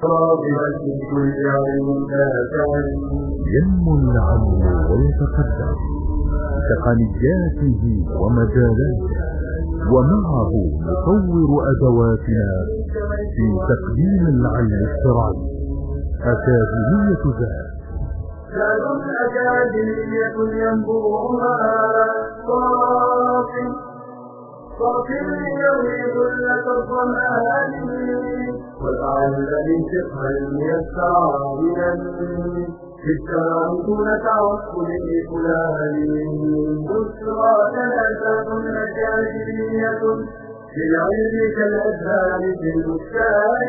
ينمو العلم ويتقدم بتقنياته ومجالاته، ومعه نطور أدواتنا في تقديم العلم الشرعي. أكاديمية ذات أكاديمية ينبوعها صافي ليروي ذلة الظمآن وتعلم الفقه الميسر في التناول تعصب لفلان. بشرى ثلاثة أكاديمية للعلم كالأزهار في البستان.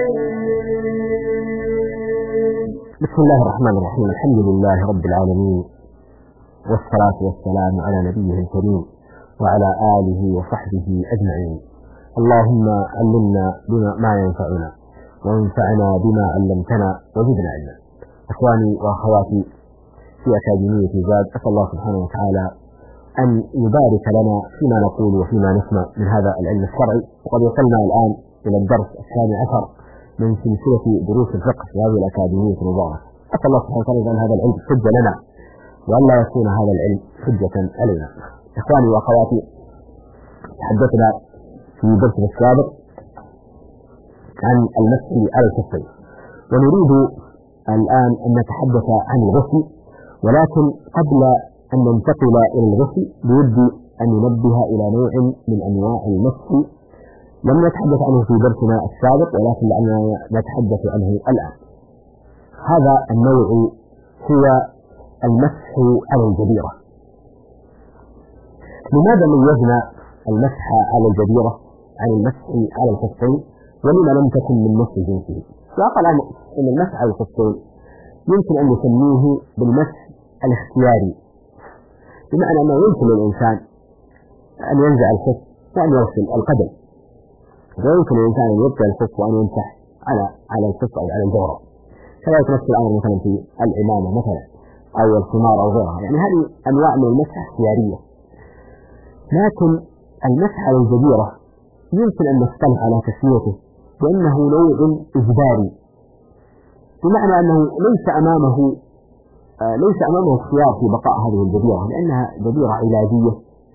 بسم الله الرحمن الرحيم. الحمد لله رب العالمين، والصلاة والسلام على نبيه الكريم وعلى آله وصحبه أجمعين. اللهم علمنا ما ينفعنا وانفعنا بما علمتنا وزدنا علما. إخواني وأخواتي في أكاديمية زاد، أسأل الله سبحانه وتعالى أن يبارك لنا فيما نقول وفيما نسمع من هذا العلم الشرعي. وقد وصلنا الآن إلى الدرس 12 من سلسلة دروس الفقه في هذه الأكاديمية المباركة. أسأل الله سبحانه وتعالى أن هذا العلم حجة لنا وأن لا يكون هذا العلم حجة علينا. إخواني وأخواتي، تحدثنا في درس السابق عن المسح على الكفين، ونريد الآن أن نتحدث عن الغسل. ولكن قبل أن ننتقل إلى الغسل بودي أن ننبه إلى نوع من أنواع المسح لم نتحدث عنه في درسنا السابق، ولكن لأننا نتحدث عنه الآن. هذا النوع هو المسح على الجبيرة. لماذا ميزنا المسح على الجبيرة عن المسح على الخفين، ولما لم تكن من نفس جنسه؟ وقال الأمر أن المسح على الخفين يمكن أن نسميه بالمسح الاختياري، بمعنى أنه يمكن للإنسان أن ينزع الخف وأن يغسل القدم، ويمكن للإنسان أن يبقى الخف وأن يمسح على الخف أو على الجورب. كذلك نفس الأمر مثلا في العمامة مثلا أو الخمار أو غيرها. يعني هذه أنواع من المسح اختيارية. لكن المسح على الجبيرة يمكن أن نصطلح على تسميته بأنه نوع إجباري، بمعنى أنه ليس أمامه اختيار في بقاء هذه الجبيرة، لأنها جبيرة علاجية.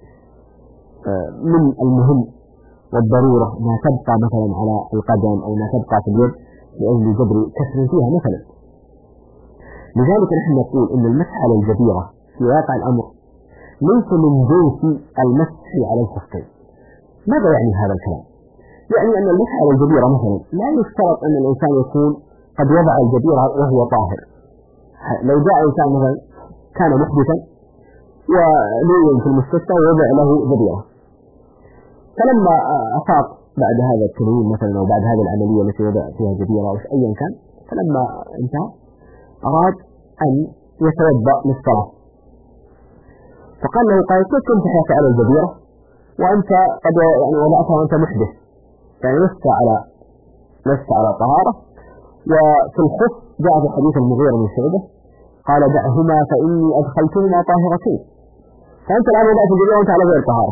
من المهم والضرورة أنها تبقى مثلا على القدم أو أنها تبقى في اليد لأجل جبر كسر فيها مثلا. لذلك نحن نقول أن المسح على الجبيرة في واقع الأمر ليس من جنس المسح على الخفين. ماذا يعني هذا الكلام؟ يعني أن المسح على الجبيرة مثلا لا يشترط أن الإنسان يكون قد وضع الجبيرة وهو طاهر. لو جاء إنسان مثلا كان محدثا ونوم في المستشفى ووضع له جبيرة، فلما أفاق بعد هذا التنويم مثلا أو بعد هذه العملية التي وضع فيها جبيرة أو أيا كان، فلما انتهى أراد أن يتوضأ للصلاة، فقال له قال كيف تمسح على الجبيرة وأنت قد يعني وضعتها وأنت محدث؟ يعني لست على طهارة. وفي الخف جاء في حديث المغيرة بن شعبة قال دعهما فإني أدخلتهما طاهرتين، فأنت الآن وضعت الجبيرة وأنت على غير طهارة،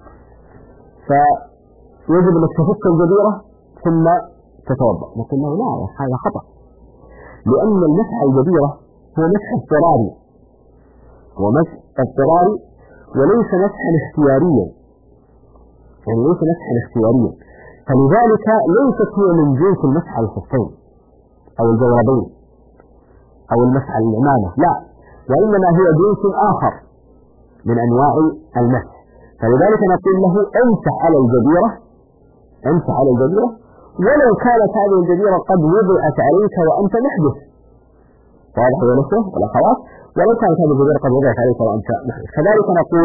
فيجب أنك تفك الجبيرة ثم تتوضأ. نقول له لا، هذا خطأ، لأن المسح على الجبيرة هو مسح اضطراري وليس مسحا اختياريا، يعني ليس مسحا اختياريا. فلذلك ليست هي من جنس المسح على الخفين أو الجوربين أو المسح على العمامة، لا، وإنما هي جنس آخر من أنواع المسح. فلذلك نقول له امسح على الجبيرة ولو كانت هذه الجبيرة قد وضعت عليك وأنت محدث. واضح يا نسوة والأخوات؟ ولو كانت هذه الجبيرة قد وضعت عليك وأنت محدث. كذلك نقول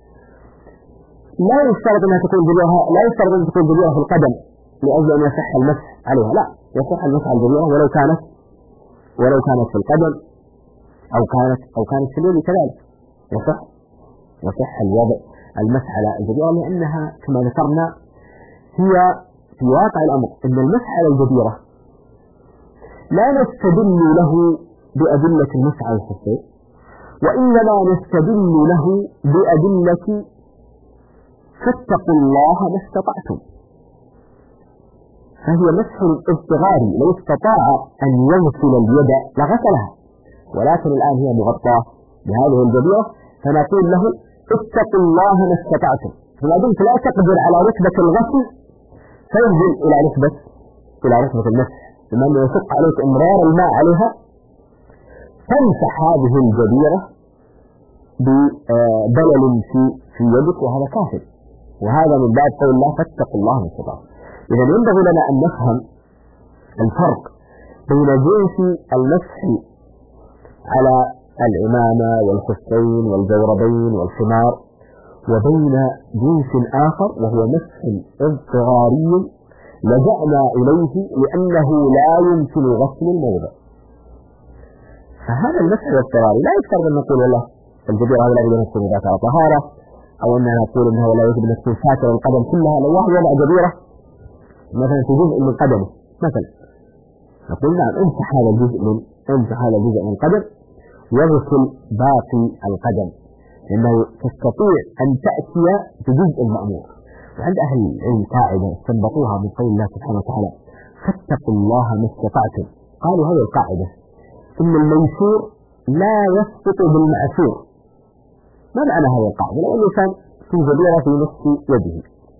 لا يشترط أن تكون جبيرة في القدم لأجل أن يصح المسح عليها، لا، يصح المسح على الجبيرة ولو كانت في القدم أو كانت في اليد، كذلك يصح الوضع المسح على الجبيرة، لأنها كما ذكرنا هي في واقع الأمر أن المسح على الجبيرة لا نستدل له بأدلة المسح على الخفين، وإنما نستدل له بأدلة فاتقوا الله ما استطعتم. فهي مسح اضطراري، لو استطاع أن يغسل اليد لغسلها، ولكن الآن هي مغطاة بهذه الجبيرة، فنقول له اتقوا الله ما استطعتم، فما دمت لا تقدر على رتبة الغسل فينزل إلى رتبة المسح، بما أنه يشق عليك إمرار الماء عليها، تمسح هذه الجبيرة ببلل في يدك، وهذا كافر، وهذا من باب قول الله فاتقوا الله ما استطعتم. إذا ينبغي لنا أن نفهم الفرق بين جنس المسح على العمامة والخفين والجوربين والخمار، وبين جنس آخر وهو مسح اضطراري لجأنا إليه لأنه لا يمكن غسل الموضع. فهذا المسح الاضطراري لا يفترض أن نقول والله الجبيرة هذا لا يجب أن تكون ذات طهارة، أو أننا نقول أنه لا يجب أن تكون ساترة القدم كلها. لو واحد وضع جبيرة مثلا في جزء من قدمه مثلا، نقول نعم امسح هذا الجزء من القدم ويغسل باقي القدم، لأنه تستطيع أن تأتي بجزء المأمور. وعند أهل العلم قاعدة استنبطوها من قول الله سبحانه وتعالى فاتقوا الله ما استطعتم. قالوا هذه القاعدة إن الميسور لا يسقط بالمعسور. ما معنى هذه القاعدة؟ لو أنه كان في جبيرة في نصف يده،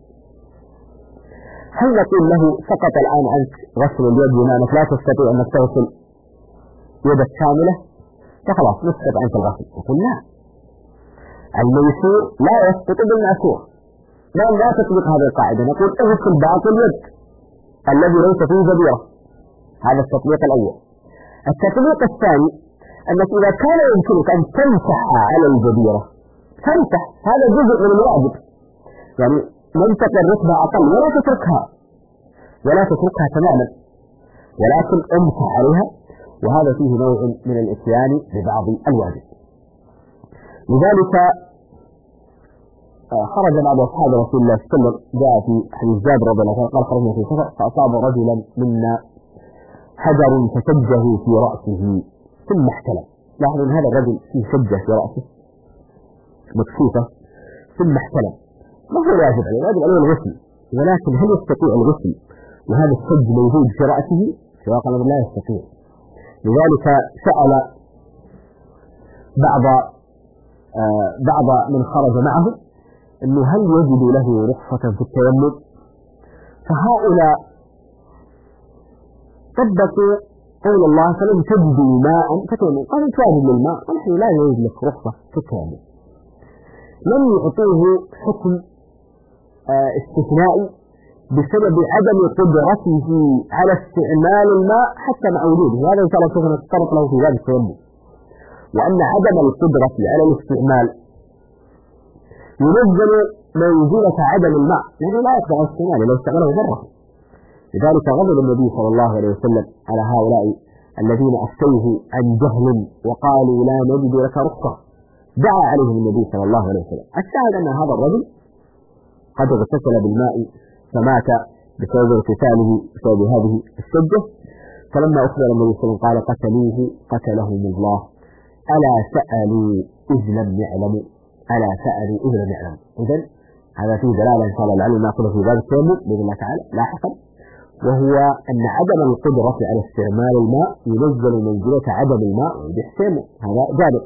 هل نقول له سقط الآن عنك غسل اليد بما أنك لا تستطيع أنك تغسل يدك كاملة فخلاص نسقط عنك الغسل؟ نقول لا، الميسور لا يسقط بالمعسور. لا تطبق هذه القاعدة، نقول اغسل باقي اليد الذي ليس فيه جبيرة. هذا التطبيق الأول. التطبيق الثاني أنك إذا كان يمكنك أن تمسح على الجبيرة تمسح، هذا جزء من الواجب، يعني منتقل رتبة أقل ولا تتركها تماما، ولكن امسح عليها، وهذا فيه نوع من الاتيان ببعض الواجب. لذلك خرج بعض أصحاب رسول الله صلى الله عليه وسلم، جاء في حديث جابر رضي الله عنه قال خرجنا في سفر فأصاب رجلا منا حجر فشجه في رأسه ثم احتلم. لاحظوا أن هذا الرجل فيه شجة في رأسه مكشوفة ثم احتلم. ما هو واجب عليه؟ واجب عليه الغسل، ولكن هل يستطيع الغسل وهذا الشج موجود في رأسه؟ سواء قال لا يستطيع. لذلك سأل بعض من خرج معه أنه هل يجد له رخصة في التيمم؟ فهؤلاء طبقوا قول الله فلم تجدوا ماء فتيمموا، قالوا تواجد للماء ونحن لا يوجد لك رخصة في التيمم. لم يعطوه حكم استثنائي بسبب عدم قدرته على استعمال الماء حتى مع وجوده، وهذا إن شاء الله سوف نتطرق له في باب التيمم. وأن عدم القدرة على الاستعمال ينزل منزلة عدم الماء، لأنه لا يقدر على استعماله لو استعمله مرة. لذلك غضب النبي صلى الله عليه وسلم على هؤلاء الذين أفتوه عن جهل وقالوا لا نجد لك رخصة، دعا عليهم النبي صلى الله عليه وسلم. الشاهد أن هذا الرجل قد اغتسل بالماء فمات بسبب اغتساله بسبب هذه الشجة، فلما أخبر النبي صلى الله عليه وسلم قال قتلوه قتلهم الله، ألا سألوا إذ لم يعلموا، ألا سألوا إذ لم يعلموا. إذن هذا فيه دلالة إن شاء الله لعلنا نأخذ في باب التيمم بإذن الله تعالى لاحقا، وهو أن عدم القدرة على استعمال الماء ينزل منزلة عدم الماء ويحسمه، هذا جانب.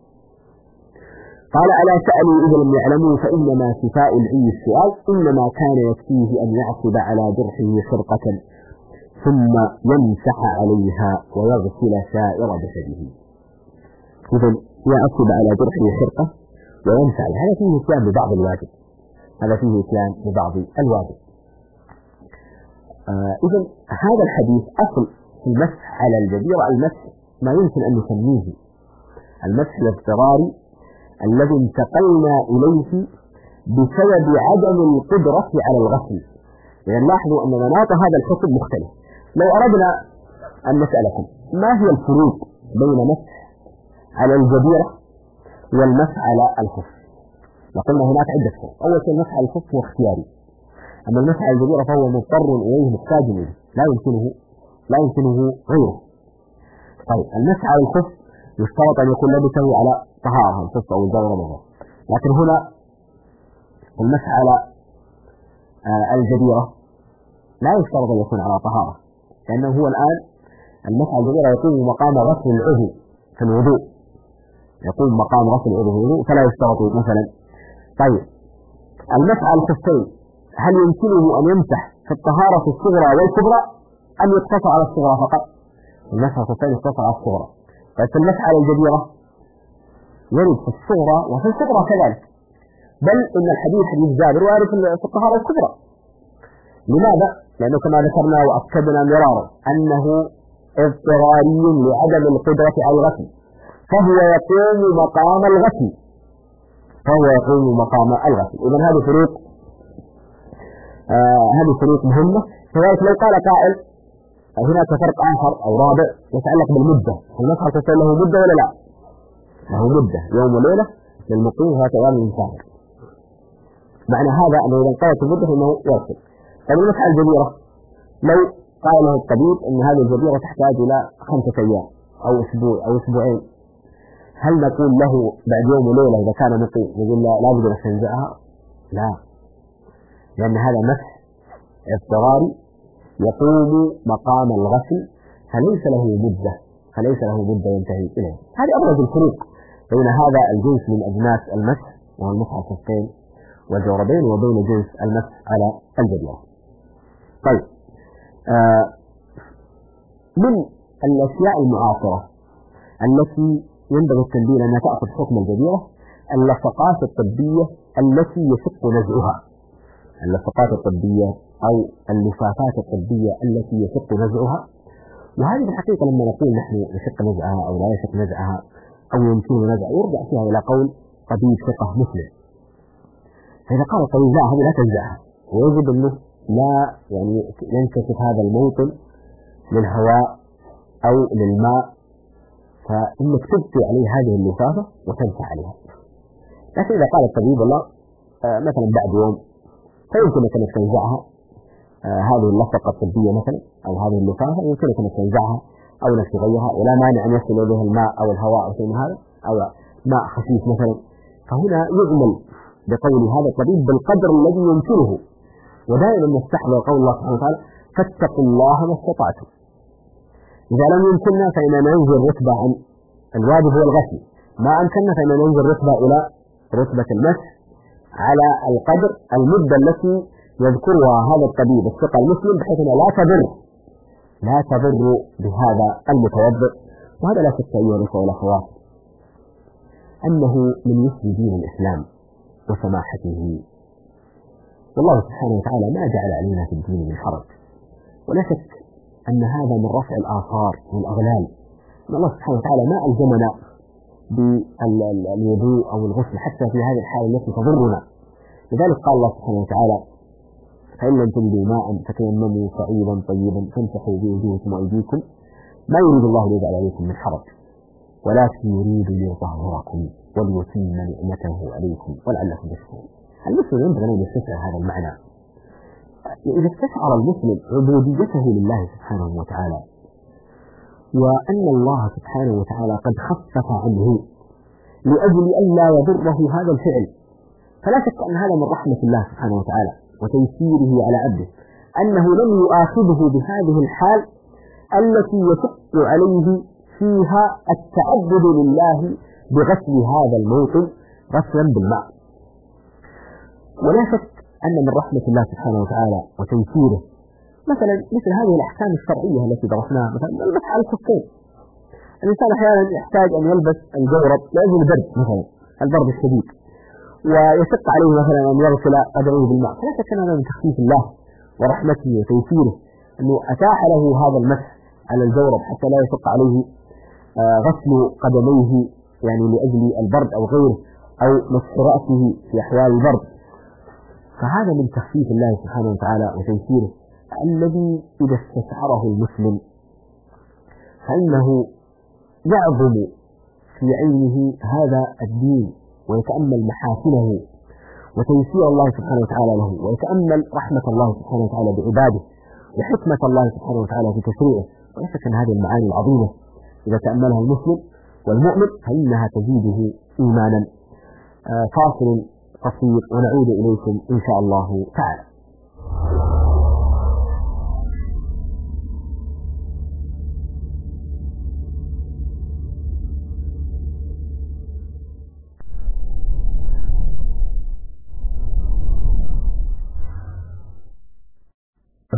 قال ألا سألوا إذا لم يعلموا فإنما شفاء العي السؤال، إنما كان يكفيه أن يعصب على جرحه خرقة ثم يمسح عليها ويغسل سائر جسده. إذن يعصب على جرحه خرقة ويمسح عليها، هذا فيه إتيان ببعض الواجب، إذن هذا الحديث أصل في المسح على الجبيرة، المسح ما يمكن أن نسميه المسح الاضطراري الذي انتقلنا إليه بسبب عدم القدرة على الغسل. لأن لاحظوا أن مناط هذا الحكم مختلف. لو أردنا أن نسألكم ما هي الفروق بين مسح على الجبيرة والمسح على الخف؟ لقلنا هناك عدة فروق. أول شيء المسح على الخف هو اختياري، أما المسح على الجبيرة فهو مضطر إليه محتاج إليه، لا يمكنه غيره. طيب المسح على الخف يشترط أن يكون لبسه على طهارة الخف أو الجورب، لكن هنا المسح على الجبيرة لا يشترط أن يكون على طهارة، لأنه هو الآن المسح على الجبيرة يقوم مقام غسل العضو في الوضوء، يقوم مقام غسل العضو في الوضوء، فلا يشترط مثلا. طيب المسح على الخفين هل يمكنه أن يمسح في الطهارة الصغرى والكبرى أم يقتصر على الصغرى فقط؟ المسح على الخفين يقتصر على الصغرى، بس المسح على الجبيرة يرد في الصغرى وفي الكبرى كذلك، بل إن الحديث حديث جابر وارد في الطهارة الكبرى. لماذا؟ لأنه كما ذكرنا وأكدنا مرارا أنه اضطراري لعدم القدرة على الغسل، فهو يقوم مقام الغسل، إذن هذه فروق مهمة. كذلك لو قال قائل هناك فرق آخر أو رابع يتعلق بالمدة، المسح على الخفين له مدة ولا لا؟ له مدة، يوم وليلة للمقيم وهكذا للمسافر. معنى هذا أنه إذا انقضت المدة فإنه يغسل. طيب المسح على الجبيرة لو قال له الطبيب أن هذه الجبيرة تحتاج إلى 5 أيام أو أسبوع أو أسبوعين، هل نقول له بعد يوم وليلة إذا كان مقيم نقول لا بد أن تنزعها؟ لا، لأن هذا مسح اضطراري يقوم مقام الغسل، فليس له مدة ينتهي إليه. هذه أبرز الفروق بين هذا الجنس من أجناس المسح وهو المسح على الخفين والجوربين وبين جنس المسح على الجبيرة. طيب من الأشياء المعاصرة التي ينبغي التنبيه أنها تأخذ حكم الجبيرة اللصقات الطبية التي يشق نزعها، اللصقات الطبية أو اللفافات الطبية التي يشق نزعها. وهذه الحقيقة لما نقول نحن يشق نزعها أو لا يشق نزعها أو يمكن نزعها يرجع فيها إلى قول طبيب ثقة مسلم. فإذا قال الطبيب لا هذه لا تنزعها ويجب أنه لا ينكشف هذا الموطن للهواء أو للماء، فإنك تبقي عليه هذه اللفافة وتمسح عليها. لكن إذا قال الطبيب والله مثلا بعد يوم فيمكنك أن تنزعها، هذه اللصقة الطبية مثلا أو هذه اللفافة يمكنك أن تنزعها أو أن تغيرها، ولا مانع أن يصل إليها الماء أو الهواء أو شيء من هذا أو ماء خفيف مثلا. فهنا يعمل بقول هذا الطبيب بالقدر الذي يمكنه، ودائما نستحضر قول الله سبحانه وتعالى فاتقوا الله ما استطعتم. إذا لم يمكننا فإننا ننزل رتبة عن الواجب هو الغسل، ما أمكننا فإننا ننزل رتبة إلى رتبة المسح على القدر المدة التي يذكرها هذا الطبيب الثقة المسلم بحيث أنها لا تضر بهذا المتوضئ. وهذا لا شك أيها الأخوة والأخوات أنه من يسر دين الإسلام وسماحته، والله سبحانه وتعالى ما جعل علينا في الدين من حرج. ولا شك أن هذا من رفع الآثار والأغلال، أن الله سبحانه وتعالى ما ألزمنا بالوضوء أو الغسل حتى في هذه الحالة التي تضرنا. لذلك قال الله سبحانه وتعالى فإن لم تجدوا ماء فتيمموا صعيدا طيبا فامسحوا بوجوهكم وأيديكم ما يريد الله ليجعل عليكم من حرج ولكن يريد ليطهركم وليتم نعمته عليكم ولعلكم تشكرون. المسلم ينبغي أن يستشعر هذا المعنى. إذا استشعر المسلم عبوديته لله سبحانه وتعالى وأن الله سبحانه وتعالى قد خفف عنه لأجل أن لا يضره هذا الفعل، فلا شك أن هذا من رحمة الله سبحانه وتعالى وتيسيره على عبده، أنه لم يؤاخذه بهذه الحال التي يشق عليه فيها التعبد لله بغسل هذا الموطن غسلا بالماء. ولا شك أن من رحمة الله سبحانه وتعالى وتيسيره مثلا مثل هذه الأحكام الشرعية التي درسناها، مثلا المسح على الخفين. الإنسان أحيانا يحتاج أن يلبس الجورب لأجل البرد مثلا البرد الشديد، ويشق عليه مثلا أن يغسل قدميه بالماء، فلا شك أن هذا من تخفيف الله ورحمته وتيسيره أنه أتاح له هذا المسح على الجورب حتى لا يشق عليه غسل قدميه لأجل البرد أو غيره أو مسح رأسه في أحوال البرد. فهذا من تخفيف الله سبحانه وتعالى وتيسيره الذي إذا استشعره المسلم فإنه يعظم في عينه هذا الدين ويتأمل محاسنه وتيسير الله سبحانه وتعالى له، ويتأمل رحمة الله سبحانه وتعالى بعباده وحكمة الله سبحانه وتعالى في تشريعه. ولا شك أن هذه المعاني العظيمة إذا تأملها المسلم والمؤمن فإنها تزيده إيمانا. فاصل قصير ونعود إليكم إن شاء الله تعالى.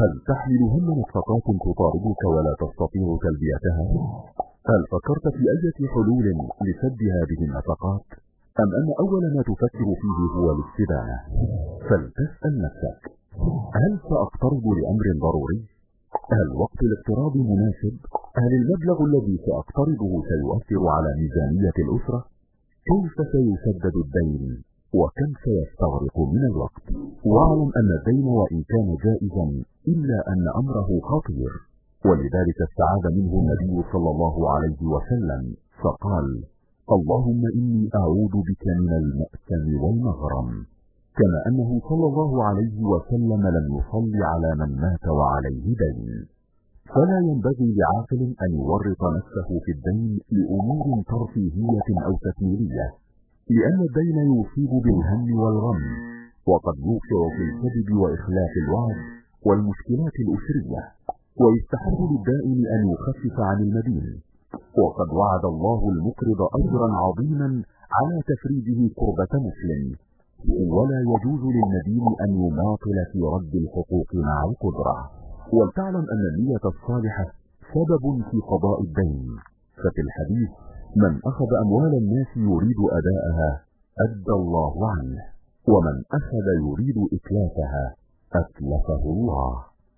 هل تحمل هم نفقات تطاردك ولا تستطيع تلبيتها؟ هل فكرت في أي حلول لسد هذه النفقات؟ أم أن أول ما تفكر فيه هو الاستدانة؟ فلتسأل نفسك: هل سأقترض لأمر ضروري؟ هل وقت الاقتراض مناسب؟ هل المبلغ الذي سأقترضه سيؤثر على ميزانية الأسرة؟ كيف سيسدد الدين؟ وكم سيستغرق من الوقت؟ واعلم أن الدين وإن كان جائزا إلا أن أمره خطير، ولذلك استعاذ منه النبي صلى الله عليه وسلم فقال: اللهم إني أعوذ بك من المأثم والمغرم. كما أنه صلى الله عليه وسلم لم يصلي على من مات وعليه دين. فلا ينبغي لعاقل أن يورط نفسه في الدين لأمور ترفيهية أو تكميلية، لأن الدين يصيب بالهم والغم، وقد يوقع في الكذب وإخلاف الوعد والمشكلات الأسرية، ويستحب للدائن أن يخفف عن المدين، وقد وعد الله المقرض أجرا عظيما على تفريجه كربة مسلم. ولا يجوز للمدين أن يماطل في رد الحقوق مع القدرة. ولتعلم أن النية الصالحة سبب في قضاء الدين، ففي الحديث: من أخذ أموال الناس يريد أداءها أدى الله عنه، ومن أخذ يريد إتلافها أتلفه الله.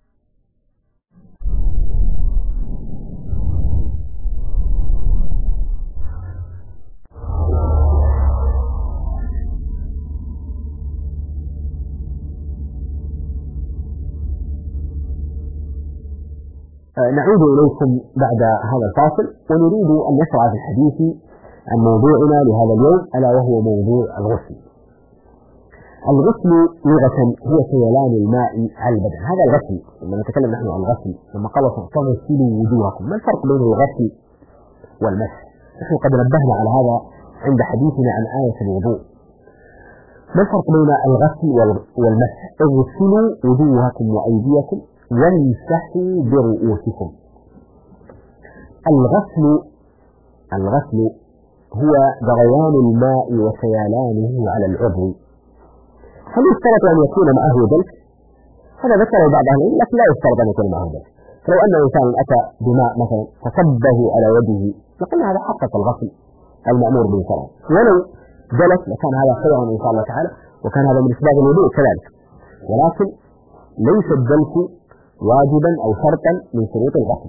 نعود إليكم بعد هذا الفاصل، ونريد أن نشرع في الحديث عن موضوعنا لهذا اليوم، ألا وهو موضوع الغسل. الغسل لغة هو سيلان الماء على البدن. هذا الغسل لما نتكلم نحن عن الغسل، لما قال فاغسلوا وجوهكم، ما الفرق بين الغسل والمسح؟ نحن قد نبهنا على هذا عند حديثنا عن آية الوضوء. ما الفرق بين الغسل والمسح؟ اغسلوا وجوهكم وأيديكم وامسحوا برؤوسكم. الغسل هو جريان الماء وسيلانه على العضو. هل يشترط أن يكون معه دلك؟ هذا ذكره بعض أهل العلم، لكن لا يشترط أن يكون معه دلك. فلو أن إنسان أتى بماء مثلا فصبه على وجهه نقول هذا حقق الغسل المأمور به شرعا، ولو دلك لكان هذا خيرا إن شاء الله تعالى، وكان هذا من أسباب الوضوء كذلك، ولكن ليس الدلك واجبا أو شرطا من شروط الغسل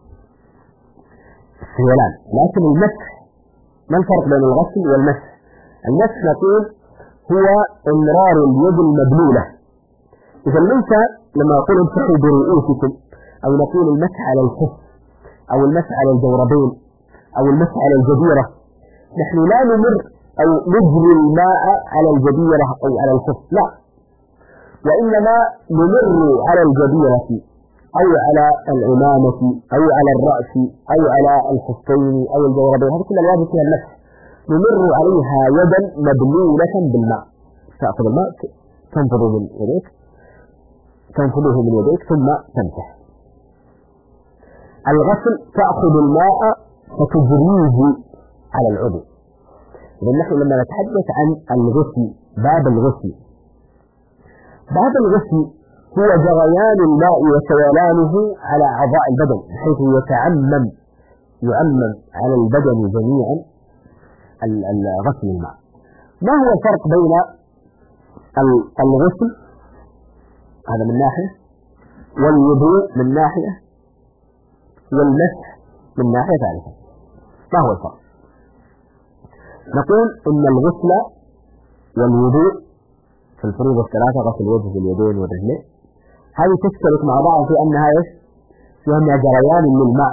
السيلان. لكن المسح، ما الفرق بين الغسل والمسح؟ المسح نقول هو إمرار اليد المبلولة. إذا ليس لما نقول امسحوا برؤوسكم أو نقول المسح على الكف أو المسح على الجوربين أو المسح على الجبيرة، نحن لا نمر أو نجري الماء على الجبيرة أو على الكف، لا، وإنما نمر على الجبيرة أو على العمامة أو على الرأس أو على الخفين أو الجوربين، هذه كلها الواجب فيها المسح. نمر عليها يدا مبلولة بالماء، تأخذ الماء تنفضه من يديك ثم تمسح. الغسل تأخذ الماء فتجريه على العضو. إذا نحن لما نتحدث عن الغسل، باب الغسل هو جريان الماء وسيلانه على أعضاء البدن بحيث يعمم على البدن جميعا غسل الماء. ما هو الفرق بين الغسل هذا من ناحية، والوضوء من ناحية، والمسح من ناحية ثالثة؟ ما هو الفرق؟ نقول إن الغسل والوضوء في الفروض الثلاثة، غسل الوجه واليدين والرجلين، هذه تشترك مع بعض في أنها فيها جريان للماء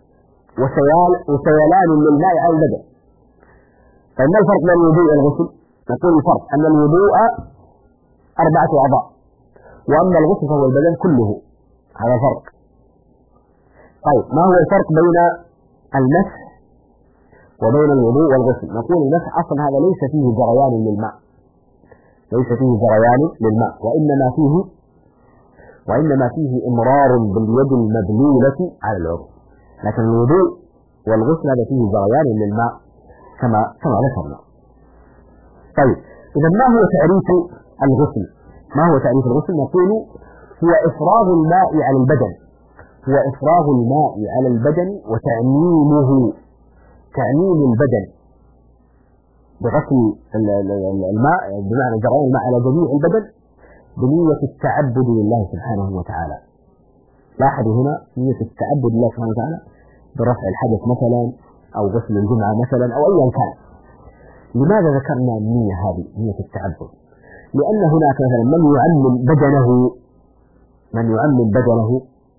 وسيلان للماء على البدن. فما الفرق بين الوضوء والغسل؟ نقول الفرق أن الوضوء 4 أعضاء، وأما الغسل فهو البدن كله، هذا فرق. طيب ما هو الفرق بين المسح وبين الوضوء والغسل؟ نقول المسح أصلا هذا ليس فيه جريان للماء، وإنما فيه إمرار باليد المبلولة على العضو. لكن الوضوء والغسل هذا فيه جريان للماء كما ذكرنا. طيب إذا ما هو تعريف الغسل؟ نقول هو إفراغ الماء على البدن، هو إفراغ الماء على البدن وتعميمه، تعميم البدن بغسل الماء بمعنى جريان الماء على جميع البدن بنية التعبد لله سبحانه وتعالى. لاحظوا هنا نية التعبد لله سبحانه وتعالى برفع الحدث مثلا أو غسل الجمعة مثلا أو أيا كان. لماذا ذكرنا النية هذه نية التعبد؟ لأن هناك مثلا من يعمم بدنه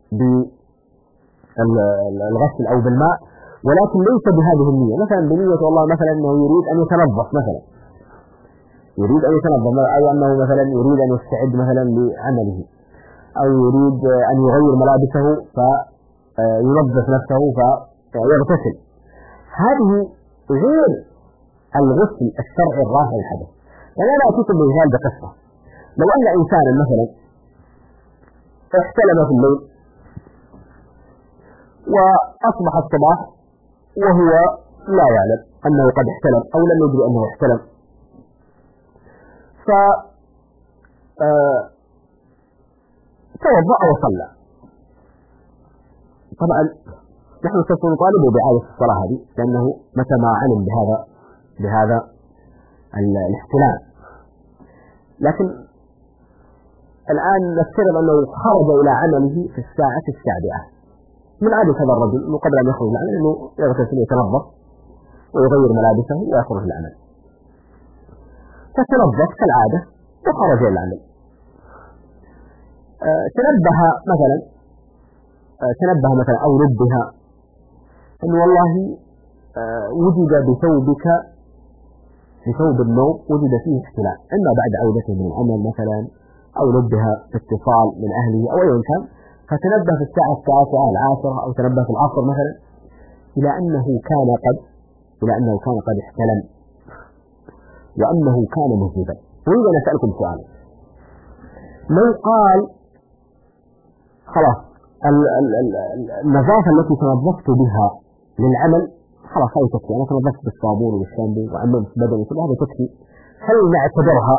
بالغسل أو بالماء ولكن ليس بهذه النية، مثلا بنية والله مثلا أنه يريد أن يتنظف مثلا، يريد أن يتنظف أو أنه مثلا يريد أن يستعد مثلا لعمله أو يريد أن يغير ملابسه فينظف نفسه فيغتسل. هذه غير الغسل الشرعي الرافع الحدث. يعني أنا أتيكم بمثال بقصة. لو أن إنسانا مثلا احتلم في الليل وأصبح الصباح وهو لا يعلم أنه قد احتلم أو لم يدري أنه احتلم، فتوضأ وصلى. طبعا نحن سوف نطالبه بإعادة الصلاة هذه لأنه متى ما علم بهذا الاحتلام. لكن الآن نفترض أنه خرج إلى عمله في الساعة 9 من عادة هذا الرجل أنه قبل أن يخرج العمل أنه يغتسل يتنظف ويغير ملابسه ويخرج العمل، فتنظف كالعادة وخرج إلى العمل. تنبه مثلا أو نبه أن والله وجد بثوب النوم وجد فيه احتلال، إما بعد عودته من العمل مثلا أو نبه باتصال من أهله أو أي كان، فتنبه في الساعة 9 أو تنبه في العصر مثلا إلى أنه كان قد احتلم وأنه كان مذنبا. أريد أن أسألكم سؤالا، لو قال خلاص النظافة التي تنظفت بها للعمل خلاص هذه تكفي، أنا تنظفت بالصابون والشامبو وعممت بدني كل هذا تكفي، هل نعتبرها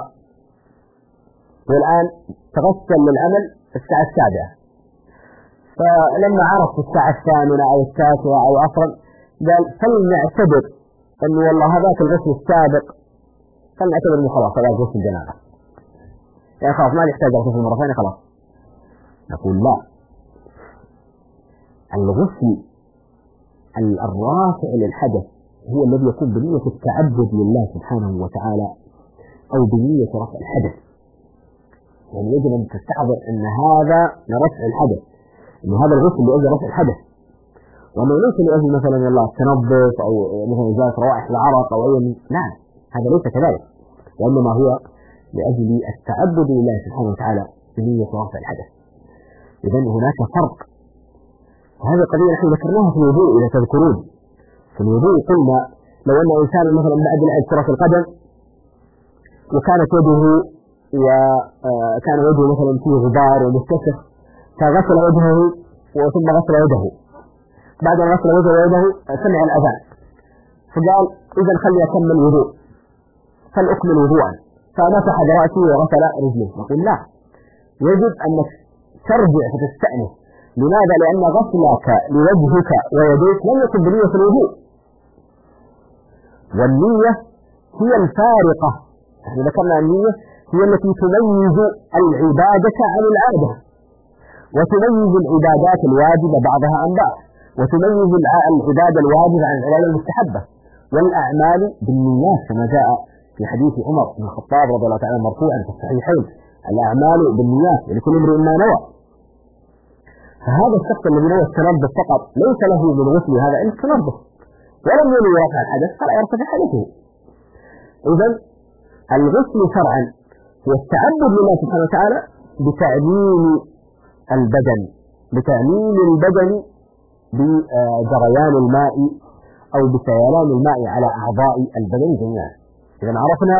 والآن تغسل للعمل الساعة 7 فلما عرف في الساعة 8 أو 9 أو عصرا قال فلنعتبر أنه والله هذاك الغسل السابق فلنعتبر أنه خلاص هذا غسل الجنابة يعني خلاص ما يحتاج غسل مرة ثانية خلاص. نقول لا، الغسل الرافع للحدث هو الذي يكون بنية التعبد لله سبحانه وتعالى أو بنية رفع الحدث. يعني يجب أن تستحضر أن هذا لرفع الحدث، أن هذا الغسل لأجل رفع الحدث، وأنه ليس لأجل مثلا الله تنظف أو مثلا إزالة روائح العرق أو أي لا، هذا ليس كذلك، وإنما هو لأجل التعبد لله سبحانه وتعالى بنية رفع الحدث. إذن هناك فرق. هذه القضية نحن ذكرناها في الوضوء إذا تذكرون. في الوضوء قلنا لو أن إنسان مثلا بعد لعب كرة القدم وكانت وجهه مثلا فيه غبار ومستسخ فغسل وجهه ثم غسل يده، بعد أن غسل وجهه سمع الأذان فقال إذا خلي أكمل وضوء فلأكمل وضوءا، فمسح برأسه وغسل رجله. نقول لا، يجب أنك ترجع فتستأنف. لماذا؟ لأن غسلك لوجهك ويديك لم يكن بنية الوضوء، والنية هي الفارقة. نحن ذكرنا النية هي التي تميز العبادة عن العادة، وتميز العبادات الواجبة بعضها عن بعض، وتميز العبادة الواجبة عن العبادة المستحبة. والأعمال بالنيات كما جاء في حديث عمر بن الخطاب رضي الله تعالى مرفوعا في الصحيحين: الأعمال بالنيات ولكل امرئ ما نوى. فهذا الشخص الذي نوى التنظف فقط ليس له من غسل هذا إلا التنظف، ولم ينوي رفع الحدث فلا يرتفع حدثه. إذن الغسل شرعا هو التعبد لله سبحانه وتعالى بتعميم البدن بجريان الماء أو بسيلان الماء على أعضاء البدن جميعا. إذا عرفنا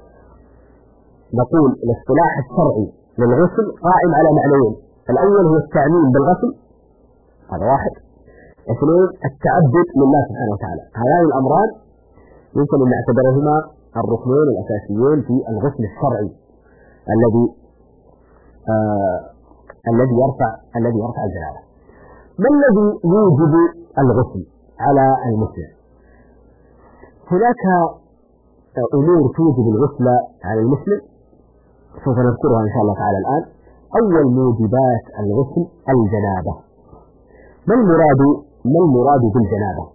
نقول الاصطلاح الشرعي للغسل قائم على معنيين: الأول هو التعميم بالغسل، هذا واحد. اثنين، التعبد لله سبحانه وتعالى. هذان الأمران يمكن أن نعتبرهما الركنين الأساسيين في الغسل الشرعي الذي الذي يرفع الجنابة. ما الذي يوجب الغسل على المسلم؟ هناك أمور توجب الغسل على المسلم سوف نذكرها إن شاء الله تعالى الآن. أول موجبات الغسل الجنابة. ما المراد بالجنابة؟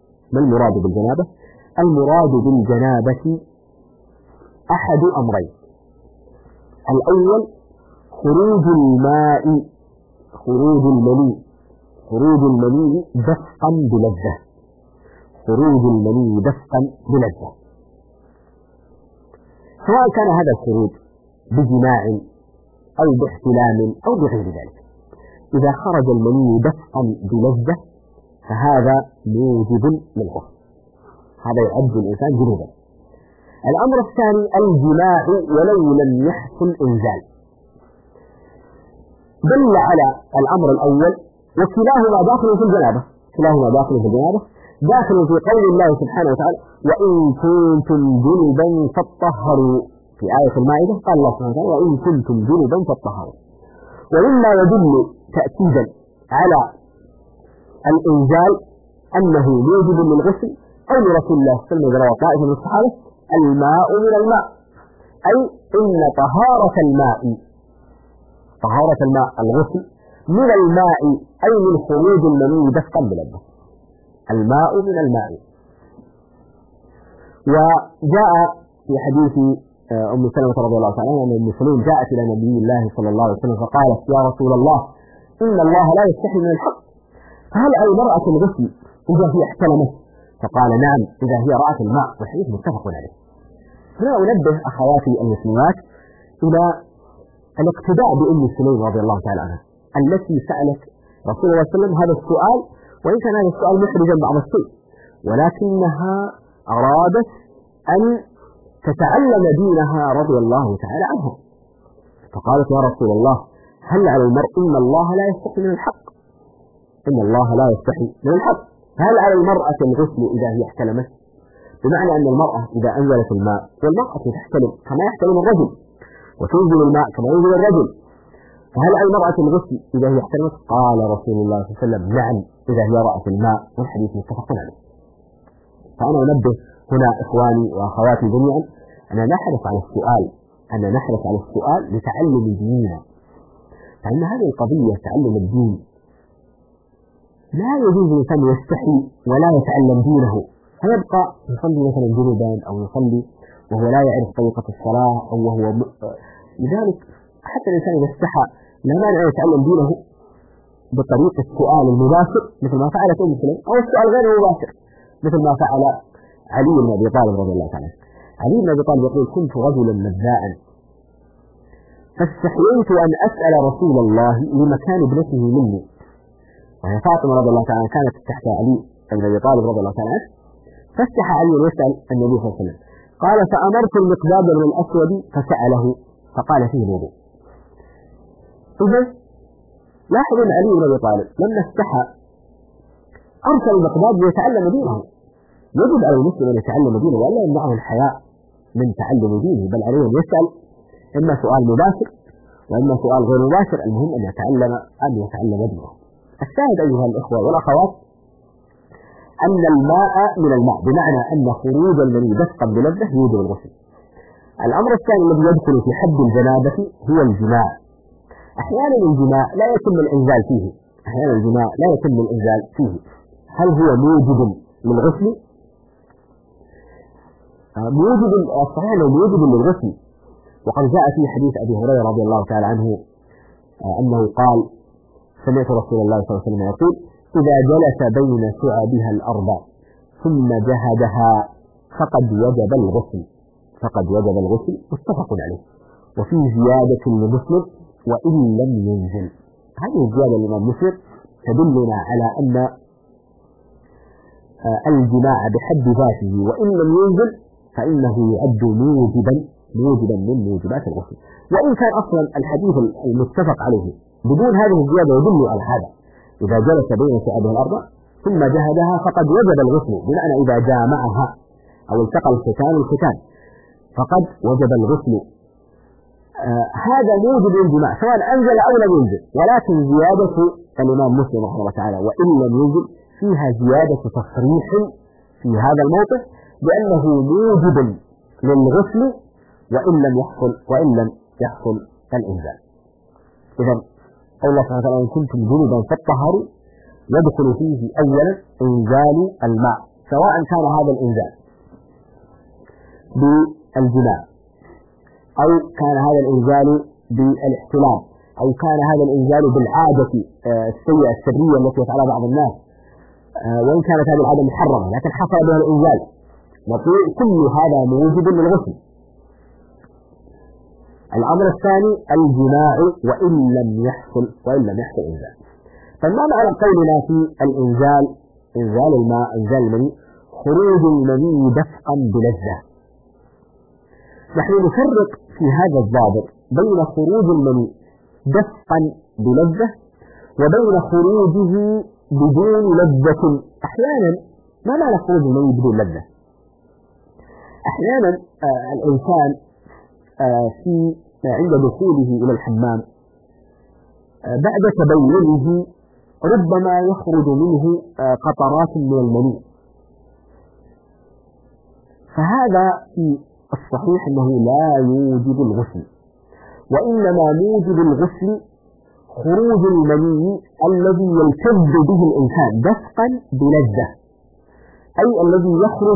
المراد بالجنابة أحد أمرين. الأول خروج المني دفقا بلذة، سواء كان هذا الخروج بجماع أو باحتلام أو بغير ذلك. إذا خرج المني دفقا بلذة فهذا موجب للغسل، هذا يعد الإنسان جنوبا. الأمر الثاني الجماع ولو لم يحصل إنزال، دل على الأمر الأول، وكلاهما داخل في الجنابة، داخل في قول الله سبحانه وتعالى: وإن كنتم جنبا فاطهروا، في آية المائدة قال الله سبحانه وتعالى: وإن كنتم جنبا فاطهروا. ومما يدل تأكيدا على الإنزال أنه موجب للغسل قول رسول الله صلى الله عليه وسلم وطائفة من الصحابة: الماء من الماء، أي إن طهارة الماء الغسل من الماء، أي من خروج المني دفقا بلذة، الماء من الماء. وجاء في حديث أم سلمة رضي الله تعالى عنها أن أم سليم جاءت إلى نبي الله صلى الله عليه وسلم فقالت: يا رسول الله، إن الله لا يستحي من الحق، فهل على المرأة الغسل إذا هي احتلمت؟ فقال: نعم، إذا هي رأت الماء، والحديث متفق عليه. هنا أنبه أخواتي المسلمات إلى الاقتداء بأم سليم رضي الله تعالى عنها التي سألت رسول الله صلى الله عليه وسلم هذا السؤال، وإن كان هذا السؤال محرجا بعض الشيء، ولكنها أرادت أن تتعلم دينها رضي الله تعالى عنها، فقالت: يا رسول الله، هل على المرء، إن الله لا يستحي من الحق، هل على المرأة الغسل إذا هي احتلمت؟ بمعنى أن المرأة إذا أنزلت الماء، والمرأة تحتلم كما يحتلم الرجل، وتنزل الماء كما ينزل الرجل، فهل على المرأة الغسل إذا هي احتلمت؟ قال رسول الله صلى الله عليه وسلم: نعم، إذا هي رأت الماء، والحديث متفق عليه. فأنا أنبه هنا إخواني وأخواتي جميعا أننا نحرص على السؤال لتعلم ديننا، فإن هذه القضية تعلم الدين لا يجوز الإنسان يستحي ولا يتعلم دينه، فيبقى يصلي مثلا جنوبا أو يصلي وهو لا يعرف طريقة الصلاة، أو وهو لذلك حتى الإنسان إذا استحى لا مانع يتعلم دينه بطريقة السؤال المباشر مثل ما فعلت أم سليم، أو السؤال غير المباشر مثل ما فعل علي بن أبي طالب رضي الله تعالى. علي بن أبي طالب يقول: كنت رجلا مذاء فاستحييت أن أسأل رسول الله لمكان ابنته مني، وهي فاطمة رضي الله تعالى كانت تحت علي بن أبي طالب رضي الله تعالى، فاستحى علي يسأل النبي صلى الله عليه وسلم، قال: فأمرت المقداد بن الأسود فسأله فقال فيه الوضوء. إذا لاحظوا أن علي بن أبي طالب لما استحى أرسل المقداد ليتعلم دينه. يجب على المسلم أن يتعلم دينه ولا يمنعه الحياء من تعلم دينه، بل عليه أن يسأل، إما سؤال مباشر وإما سؤال غير مباشر، المهم أن يتعلم دينه. الشاهد أيها الإخوة والأخوات أن الماء من الماء، بمعنى أن خروج المني دفقا بلذة يوجب الغسل. الأمر الثاني الذي يدخل في حد الجنابة هو الجماع. أحيانا الجماع لا يتم الإنزال فيه، هل هو موجب للغسل؟ الصحيح أنه موجب للغسل، وقد جاء في حديث أبي هريرة رضي الله تعالى عنه أنه قال: سمعت رسول الله صلى الله عليه وسلم يقول: إذا جلس بين شعبها الأربع ثم جهدها فقد وجب الغسل، متفق عليه. وفي زيادة لمسلم: وإن لم ينزل. هذه الزيادة لمن مسلم تدلنا على أن الجماع بحد ذاته وإن لم ينزل فإنه يعد موجبا من موجبات الغسل، وإن كان أصلا الحديث المتفق عليه بدون هذه الزيادة يدل على هذا: إذا جلس بين شعبها الأربع ثم جهدها فقد وجب الغسل، بمعنى إذا جامعها أو التقى الختان فقد وجب الغسل. هذا موجب للجماع سواء أنزل أو لم ينزل، ولكن زيادة الإمام مسلم رحمه الله تعالى وإن لم ينزل فيها زيادة تصريح في هذا الموقف بأنه موجب للغسل وإن لم يحصل الإنزال. إذا الله سبحانه وتعالى إن كنتم جنبا فاطهروا يدخل فيه أولا إنزال الماء، سواء كان هذا الإنزال بالجماع أو كان هذا الإنزال بالاحتلام أو كان هذا الإنزال بالعادة السيئة السرية التي يفعلها بعض الناس، وإن كانت هذه العادة محرمة لكن حصل بها الإنزال، نقول كل هذا موجب للغسل. الأمر الثاني الجماع وإن لم يحصل إنزال. فما معنى قولنا في الإنزال إنزال الماء إنزال المني خروج المني دفقا بلذة؟ نحن نفرق في هذا الضابط بين خروج المني دفقا بلذة وبين خروجه بدون لذة. أحيانا ما معنى خروج المني بدون لذة؟ أحيانا الإنسان عند دخوله إلى الحمام بعد تبوله ربما يخرج منه قطرات من المني، فهذا في الصحيح أنه لا يوجب الغسل، وإنما موجب الغسل خروج المني الذي يلتذ به الإنسان دفقا بلذة، أي الذي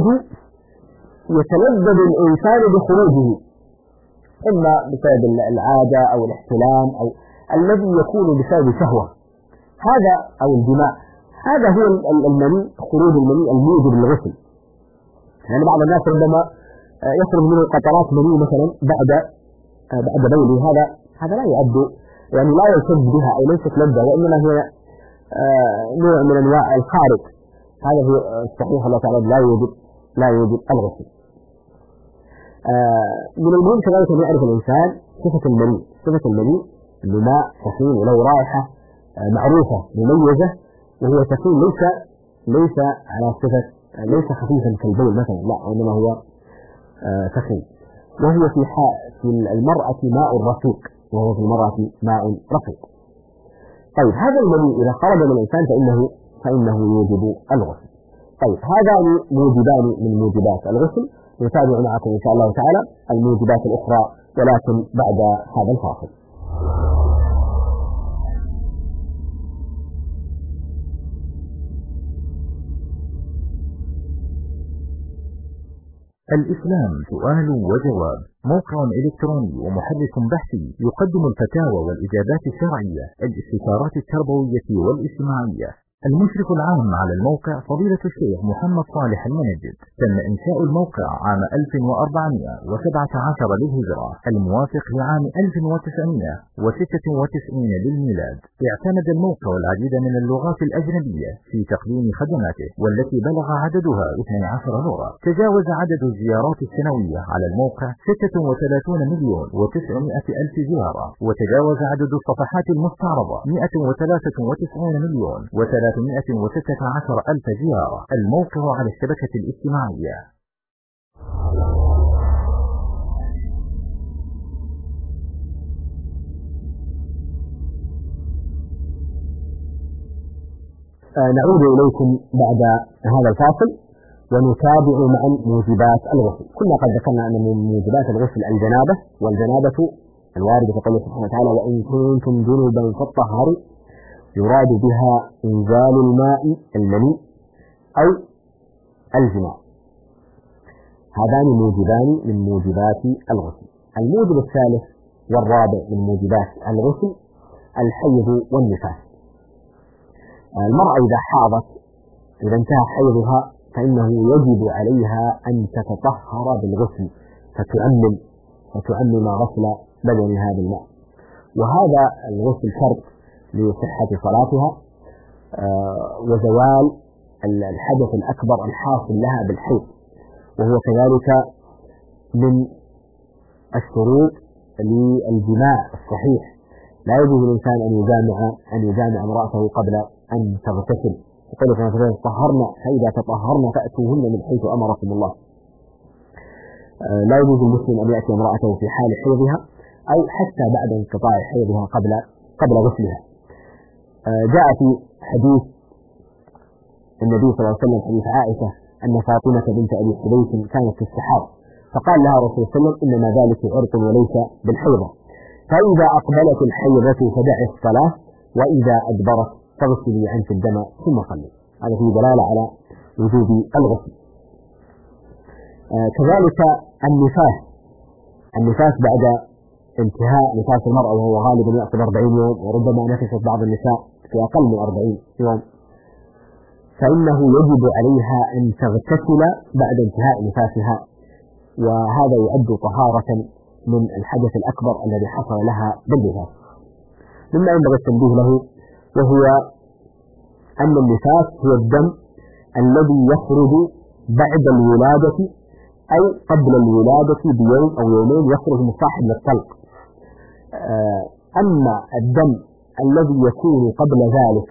يتلذذ الإنسان بخروجه إما بسبب العادة أو الاحتلام أو الذي يكون بسبب شهوة، هذا أو الجماع، هذا هو المني خروج المني الموجب للغسل. يعني بعض الناس ربما يخرج منه قطرات مني مثلا بعد بوله، هذا لا يعد يعني لا يلتذ بها أو ليست لذة، وإنما هي نوع من أنواع الخارج. هذا هو الصحيح الله تعالى لا يوجب الغسل. من المهم كذلك أن يعرف الإنسان صفة المني أنه ماء سخين وله رائحة معروفة مميزة، وهو سخين ليس على صفة ليس خفيفا كالبول مثلا، لا وإنما هو سخين، وهو في المرأة ماء رقيق، طيب هذا المني إذا خرج من الإنسان فإنه يوجب الغسل. طيب هذان موجبان من موجبات الغسل، نتابع معكم إن شاء الله تعالى الموجبات الأخرى ولكن بعد هذا الفاصل. الإسلام سؤال وجواب، موقع إلكتروني ومحرك بحثي يقدم الفتاوى والإجابات الشرعية، الاستشارات التربوية والاجتماعية. المشرف العام على الموقع فضيلة الشيخ محمد صالح المنجد. تم إنشاء الموقع عام 1417 للهجرة الموافق لعام 1996 للميلاد. اعتمد الموقع العديد من اللغات الأجنبية في تقديم خدماته، والتي بلغ عددها 12 لغة. تجاوز عدد الزيارات السنوية على الموقع 36,900,000 زيارة، وتجاوز عدد الصفحات المستعرضة 193,316,000 زيارة. الموقع على الشبكة الاجتماعية. نعود إليكم بعد هذا الفاصل ونتابع معا موجبات الغسل. كنا قد ذكرنا أن من موجبات الغسل الجنابة، والجنابة الواردة في قوله سبحانه وتعالى وإن كنتم جنبا فاطهروا، يراد بها إنزال الماء المني أو الجماع. هذان موجبان من موجبات الغسل. الموجب الثالث والرابع من موجبات الغسل الحيض والنفاس. المرأة إذا حاضت إذا انتهى حيضها فإنه يجب عليها أن تتطهر بالغسل فتعمم غسل بدنها بالماء، وهذا الغسل شرط لصحة صلاتها وزوال الحدث الأكبر الحاصل لها بالحيض، وهو كذلك من الشروط للجماع الصحيح. لا يجوز للإنسان أن يجامع امرأته قبل أن تغتسل، وقال فإذا تطهرن فإذا تطهرن فأتوهن من حيث أمركم الله. لا يجوز المسلم أن يأتي امرأته في حال حيضها أو حتى بعد انقطاع حيضها قبل غسلها. جاء في حديث النبي صلى الله عليه وسلم حديث عائشة أن فاطمة بنت أبي حبيش كانت في السحاب، فقال لها رسول الله صلى الله عليه وسلم إنما ذلك عرق وليس بالحيضة، فإذا أقبلت الحيضة فدعي الصلاة وإذا أدبرت فاغسلي عنك الدم ثم صلي. هذا فيه دلالة على وجوب الغسل. كذلك النفاس بعد انتهاء نفاس المرأة، وهو غالبا يأخذ 40 يوم، وربما نفست بعض النساء في أقل من 40 يوم، فإنه يجب عليها أن تغتسل بعد انتهاء نفاسها، وهذا يعد طهارة من الحدث الأكبر الذي حصل لها بالنفاس. مما ينبغي التنبيه له وهو أن النفاس هو الدم الذي يخرج بعد الولادة أو قبل الولادة بيوم أو يومين، يخرج مصاحب للطلق. أما الدم الذي يكون قبل ذلك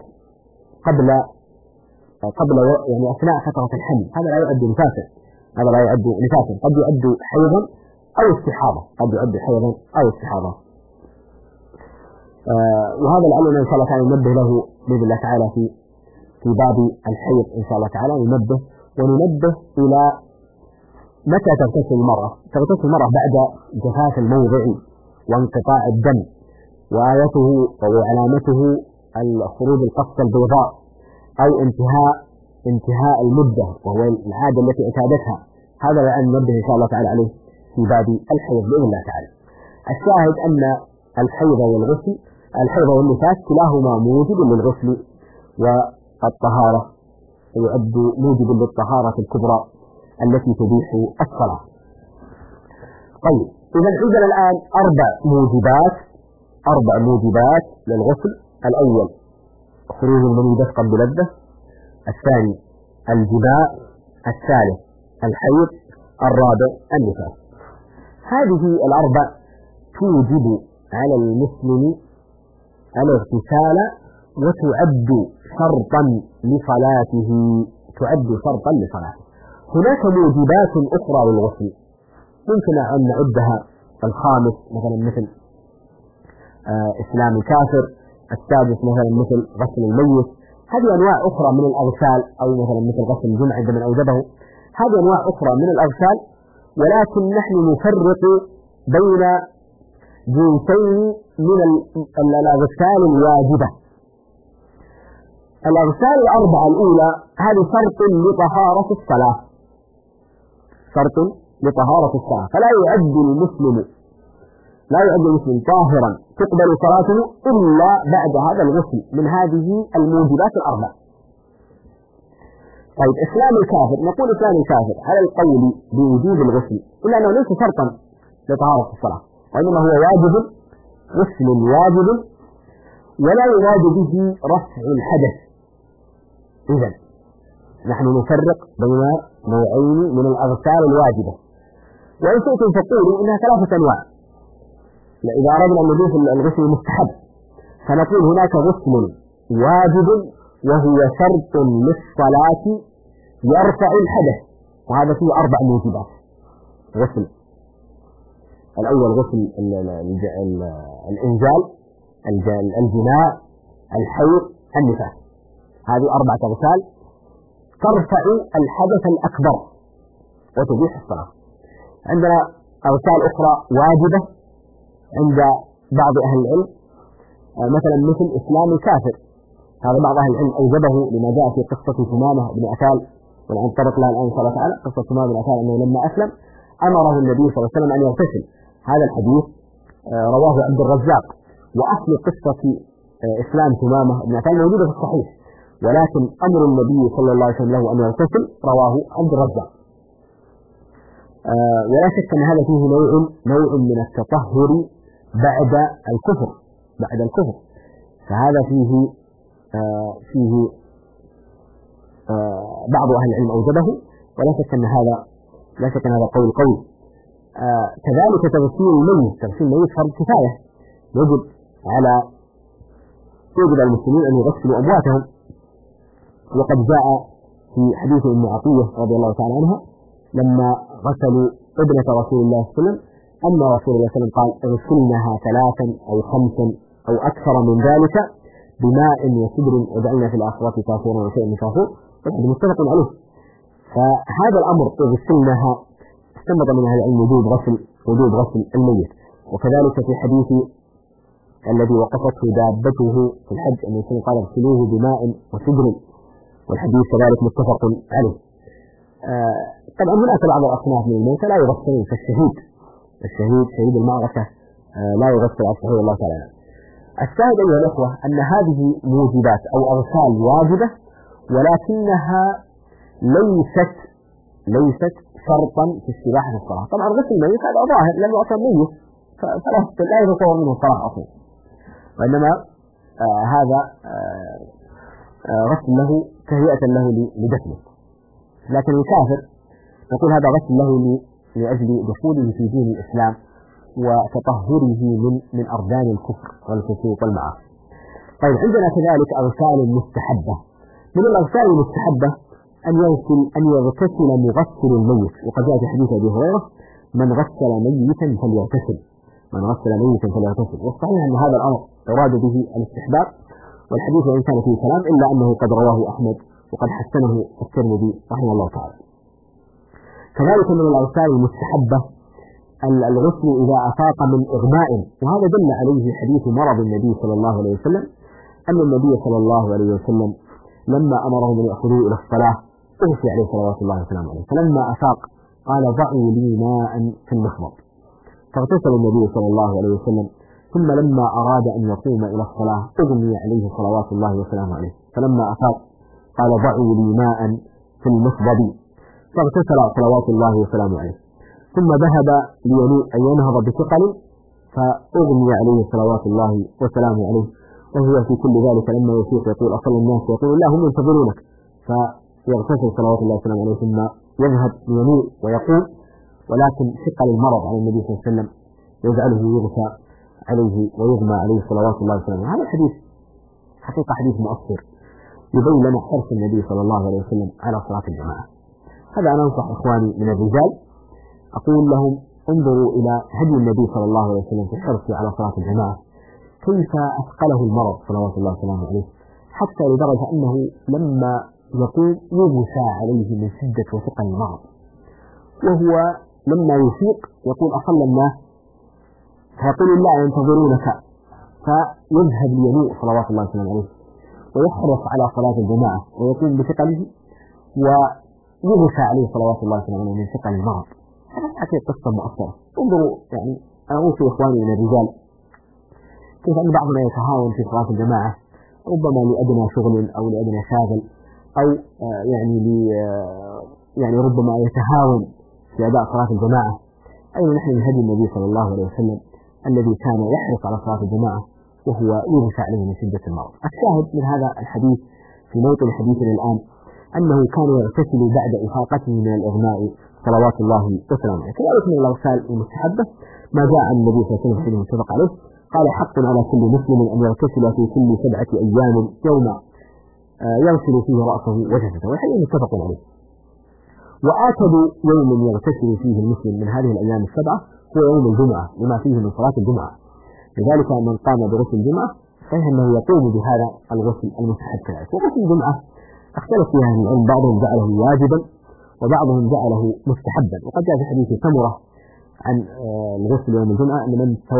قبل يعني أثناء فترة الحمل، هذا لا يعد نفاسا، قد يعد حيضا أو استحاضة، وهذا لعلنا إن شاء الله تعالى ننبه له بإذن الله تعالى في باب الحيض إن شاء الله تعالى، وننبه إلى متى تغتسل المرأة. تغتسل المرأة بعد جفاف الموضع وانقطاع الدم، وآيته وعلامته الخروج القصة البيضاء أو انتهاء المدة وهو العادة التي اعتادتها. هذا لأن ننبه إن شاء الله تعالى عليه في باب الحيض بإذن الله تعالى. الشاهد أن الحيض والنفاس كلاهما موجب للغسل والطهارة، ويعد موجب للطهارة الكبرى التي تبيح الصلاة. طيب، إذا عندنا الآن 4 موجبات للغسل. الأول خروج المني دفقا بلذة، الثاني الجماع، الثالث الحيض، الرابع النفاس. هذه الأربع توجب على المسلم الاغتسال وتعد شرطا لصلاته. هناك موجبات أخرى للغسل ممكن أن نعدها: الخامس مثلا مثل إسلام الكافر، السادس مثلا مثل غسل الميت. هذه أنواع أخرى من الأغسال، أو مثلا مثل غسل الجمعة عندما أوجبه. هذه أنواع أخرى من الأغسال، ولكن نحن نفرق بين جنسين من الأغسال الواجبة. الأغسال الأربعة الأولى هذه شرط لطهارة الصلاة، فلا يعد المسلم طاهرا تقبل صلاته إلا بعد هذا الغسل من هذه الموجبات الأربع. طيب، إسلام الكافر، نقول إسلام الكافر على القول بوجوب الغسل، إلا أنه ليس شرطا لطهارة الصلاة، وإنما هو غسل واجب ولا يراد به رفع الحدث. إذا نحن نفرق بين نوعين من الأغسال الواجبة، وإن شئتم تقولوا إنها 3 أنواع. إذا أردنا أن نضيف الغسل المستحب فنقول هناك غسل واجب وهو شرط للصلاة يرفع الحدث، وهذا فيه 4 موجبات. غسل الأول غسل الإنزال، الجماع، الحيض، النفاس. هذه 4 أغسال ترفع الحدث الأكبر وتبيح الصلاة. عندنا أغسال أخرى واجبة عند بعض أهل العلم، مثلا مثل إسلام الكافر. هذا بعض أهل العلم أوجبه لما جاء في قصة ثمامة بن أثال، والآن طرق لها الآن إن شاء الله تعالى. قصة ثمامة بن أثال أنه لما أسلم أمره النبي صلى الله عليه وسلم أن يغتسل. هذا الحديث رواه عبد الرزاق، وأصل قصة إسلام ثمامة بن أثال موجودة في الصحيح، ولكن أمر النبي صلى الله عليه وسلم له أن يغتسل رواه عبد الرزاق. ولا شك أن هذا فيه نوع من التطهر بعد الكفر، فهذا فيه بعض أهل العلم أوجبه، ولا شك أن هذا قول قوي. كذلك تغسيل الميت فرض كفاية، يجب على المسلمين أن يغسلوا أمواتهم، وقد جاء في حديث أم عطية رضي الله تعالى عنها لما غسلوا ابنة رسول الله صلى الله عليه وسلم أن رسول الله صلى الله عليه وسلم قال اغسلنها 3 أو 5 أو أكثر من ذلك بماء وسدر وجعلنا في الآخرة كافورا وشيء من كافور، والحديث متفق عليه. فهذا الأمر اغسلنها استنبط من هذا العلم وجوب غسل الميت. وكذلك في حديث الذي وقفته دابته في الحج أن يكون قال اغسلوه بماء وسدر، والحديث كذلك متفق عليه. طبعا هناك بعض الأصناف من الموتى لا يغسلون، كالشهيد شهيد المعركة لا يغسل أصحابه الله تعالى. الشاهد أيها الأخوة أن هذه موجبات أو أغسال واجبة، ولكنها ليست شرطا في استباحة الصلاة. طبعا غسل الميت هذا ظاهر لأنه أصلا ميت فلا يتصور منه الصلاة أصلا، وإنما هذا غسل له تهيئة له لدفنه. لكن الكافر نقول هذا غسل له لأجل دخوله في دين الإسلام وتطهره من أرذان الكفر والفسوق والمعاصي. طيب عندنا كذلك أغسال مستحبة. من الأغسال المستحبة أن يغتسل مغسل الميت، وقد جاء في حديث أبي هريرة من غسل ميتا فليغتسل، والصحيح أن هذا الأمر يراد به الاستحباب، والحديث وإن كان فيه كلام إلا أنه قد رواه أحمد وقد حسنه الترمذي رحمه الله تعالى. كذلك من الأغسال المستحبة الغسل إذا أفاق من إغماء، وهذا دل عليه حديث مرض النبي صلى الله عليه وسلم أن النبي صلى الله عليه وسلم لما أمرهم أن يأخذوا إلى الصلاة أغشي عليه صلوات الله وسلامه عليه، فلما أفاق قال ضعوا لي ماء في المخمر، فاغتسل النبي صلى الله عليه وسلم، ثم لما أراد أن يقوم إلى الصلاة أغمي عليه صلوات الله وسلامه عليه، فلما أفاق قال ضعوا لي ماء في المصبب، فاغتسل صلوات الله وسلامه عليه، ثم ذهب ينهض بثقل فأغمي عليه صلوات الله وسلامه عليه، وهو في كل ذلك لما يفيق يقول أصل الناس يقول لا هم ينتظرونك، فيغتسل صلوات الله وسلامه عليه ثم يذهب ينوء ويقول، ولكن ثقل المرض على النبي صلى الله عليه وسلم يجعله يغشى عليه ويغمى عليه صلوات الله وسلامه. هذا الحديث حقيقة حديث مؤثر يبين لنا حرص النبي صلى الله عليه وسلم على صلاة الجماعة. هذا أنا أنصح إخواني من الرجال، أقول لهم انظروا إلى هدي النبي صلى الله عليه وسلم في الحرص على صلاة الجماعة، كيف أثقله المرض صلوات الله وسلامه عليه، حتى لدرجة أنه لما يقول يغشى عليه من شدة وثقل المرض، وهو لما يفيق يقول أصل الناس فيقول لا ينتظرونك، فيذهب لينوء صلوات الله وسلامه عليه ويحرص على صلاة الجماعة ويقوم بثقله ويغشى عليه صلوات الله وسلامه عليه من ثقل المرض. هذا حقيقة قصة مؤثرة. انظروا يعني أنا أوصي إخواني من الرجال كيف أن بعضنا يتهاون في صلاة الجماعة، ربما لأدنى شغل أو لأدنى شاغل، أو يعني ربما يتهاون في أداء صلاة الجماعة. أين نحن من هدي النبي صلى الله عليه وسلم الذي كان يحرص على صلاة الجماعة وهو يغشى عليه من شدة المرض. الشاهد من هذا الحديث في موطن حديثنا الآن أنه كان يغتسل بعد إفاقته من الإغماء صلوات الله وسلامه. كذلك من الأغسال المستحبة ما جاء عن النبي صلى الله عليه وسلم حين متفق عليه قال حق على كل مسلم أن يغتسل في كل 7 أيام يوما يغسل فيه رأسه وجسده، والحديث متفق عليه. وآكد يوم يغتسل فيه المسلم من هذه الأيام 7 هو يوم الجمعة لما فيه من صلاة الجمعة، لذلك من قام بغسل الجمعة فإنه أنه يقوم بهذا الغسل المستحب كذلك. وغسل الجمعة اختلف فيها أهل العلم، بعضهم جعله واجبا وبعضهم جعله مستحبا، وقد جاء في حديث سمرة عن الغسل يوم الجمعة أن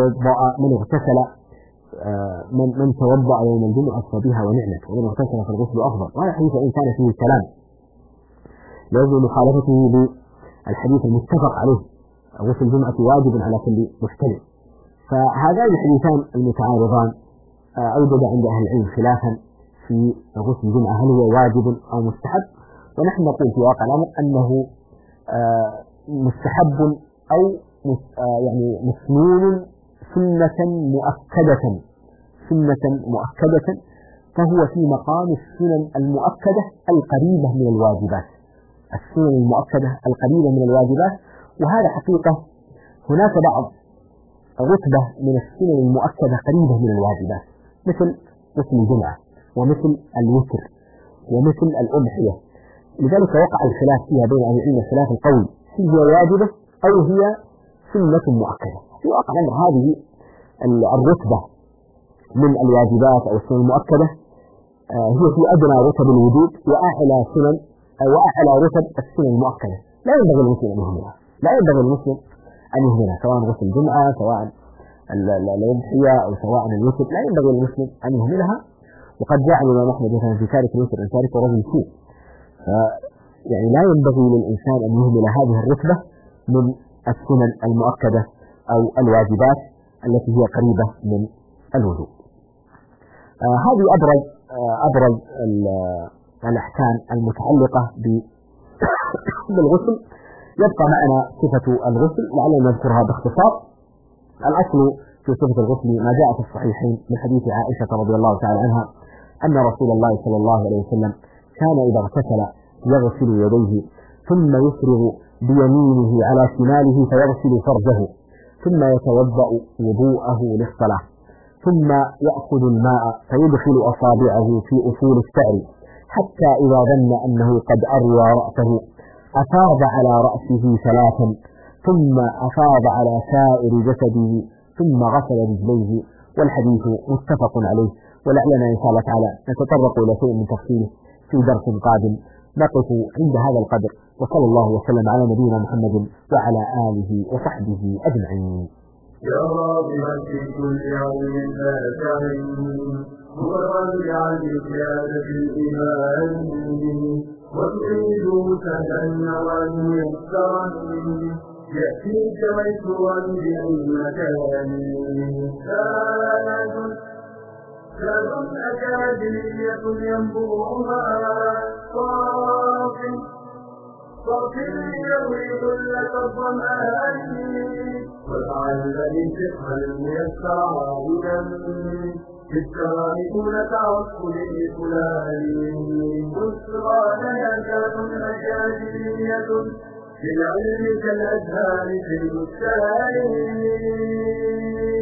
من توضأ يوم الجمعة فبها ونعمت، ومن اغتسل فالغسل أفضل. وهذا حديث وإن كان فيه كلام لازم مخالفته بالحديث المتفق عليه غسل الجمعة واجب على كل محتلم. فهذان الحديثان المتعارضان أوجد عند أهل العلم خلافا في غسل الجمعة هل هو واجب أو مستحب، ونحن نقول في واقع الأمر أنه مستحب أو يعني مسنون سنة مؤكدة، فهو في مقام السنن المؤكدة القريبة من الواجبات، السنن المؤكدة القريبة من الواجبات. وهذا حقيقة هناك بعض رتبة من السنن المؤكدة قريبة من الواجبات، مثل غسل الجمعة ومثل الوتر ومثل الأضحية، لذلك وقع الخلاف فيها بين أهل العلم خلاف القول هي واجبة أو هي سنة مؤكدة. في واقع الأمر هذه الرتبة من الواجبات أو السنن المؤكدة هي في أدنى رتب الوجوب وأعلى رتب السنن المؤكدة. لا ينبغي المسلم أن يهملها، لا ينبغي المسلم أن يهملها، سواء غسل الجمعة، سواء الأضحية، أو سواء الوتر، لا ينبغي المسلم أن يهملها. وقد جاء الإمام أحمد مثلا في تارك الوتر أن تارك رجل سوء، يعني لا ينبغي للإنسان أن يهمل هذه الرتبة من السنن المؤكدة أو الواجبات التي هي قريبة من الوجوب. هذه أبرز الأحكام المتعلقة بالغسل. يبقى معنا صفة الغسل لعلنا نذكرها باختصار. الأصل في صفة الغسل ما جاء في الصحيحين من حديث عائشة رضي الله تعالى عنها أن رسول الله صلى الله عليه وسلم كان إذا اغتسل يغسل يديه ثم يفرغ بيمينه على شماله فيغسل فرجه ثم يتوضأ وضوءه للصلاة ثم يأخذ الماء فيدخل أصابعه في أصول الشعر حتى إذا ظن أنه قد أروى رأسه أفاض على رأسه ثلاثا ثم أفاض على سائر جسده ثم غسل رجليه. والحديث متفق عليه، ولعلنا إن شاء الله تعالى نتطرق إلى شيء من تفصيله في درس قادم. نقف عند هذا القدر، وصلى الله وسلم على نبينا محمد وعلى آله وصحبه أجمعين. يا راغبا في كل يوم فاتعن مرجعا لزيادة الإيمان وتريد سهلا وميسرا يأتيك ميسورا بأي مكان. زاد أكاديمية ينبوعها صافي يروي ذلة الظمآن وتعلم الفقه الميسر عابدا بالتراكم تعصب لفلان. بشرى لنا أكاديمية في العلم كالأزهار في البستان.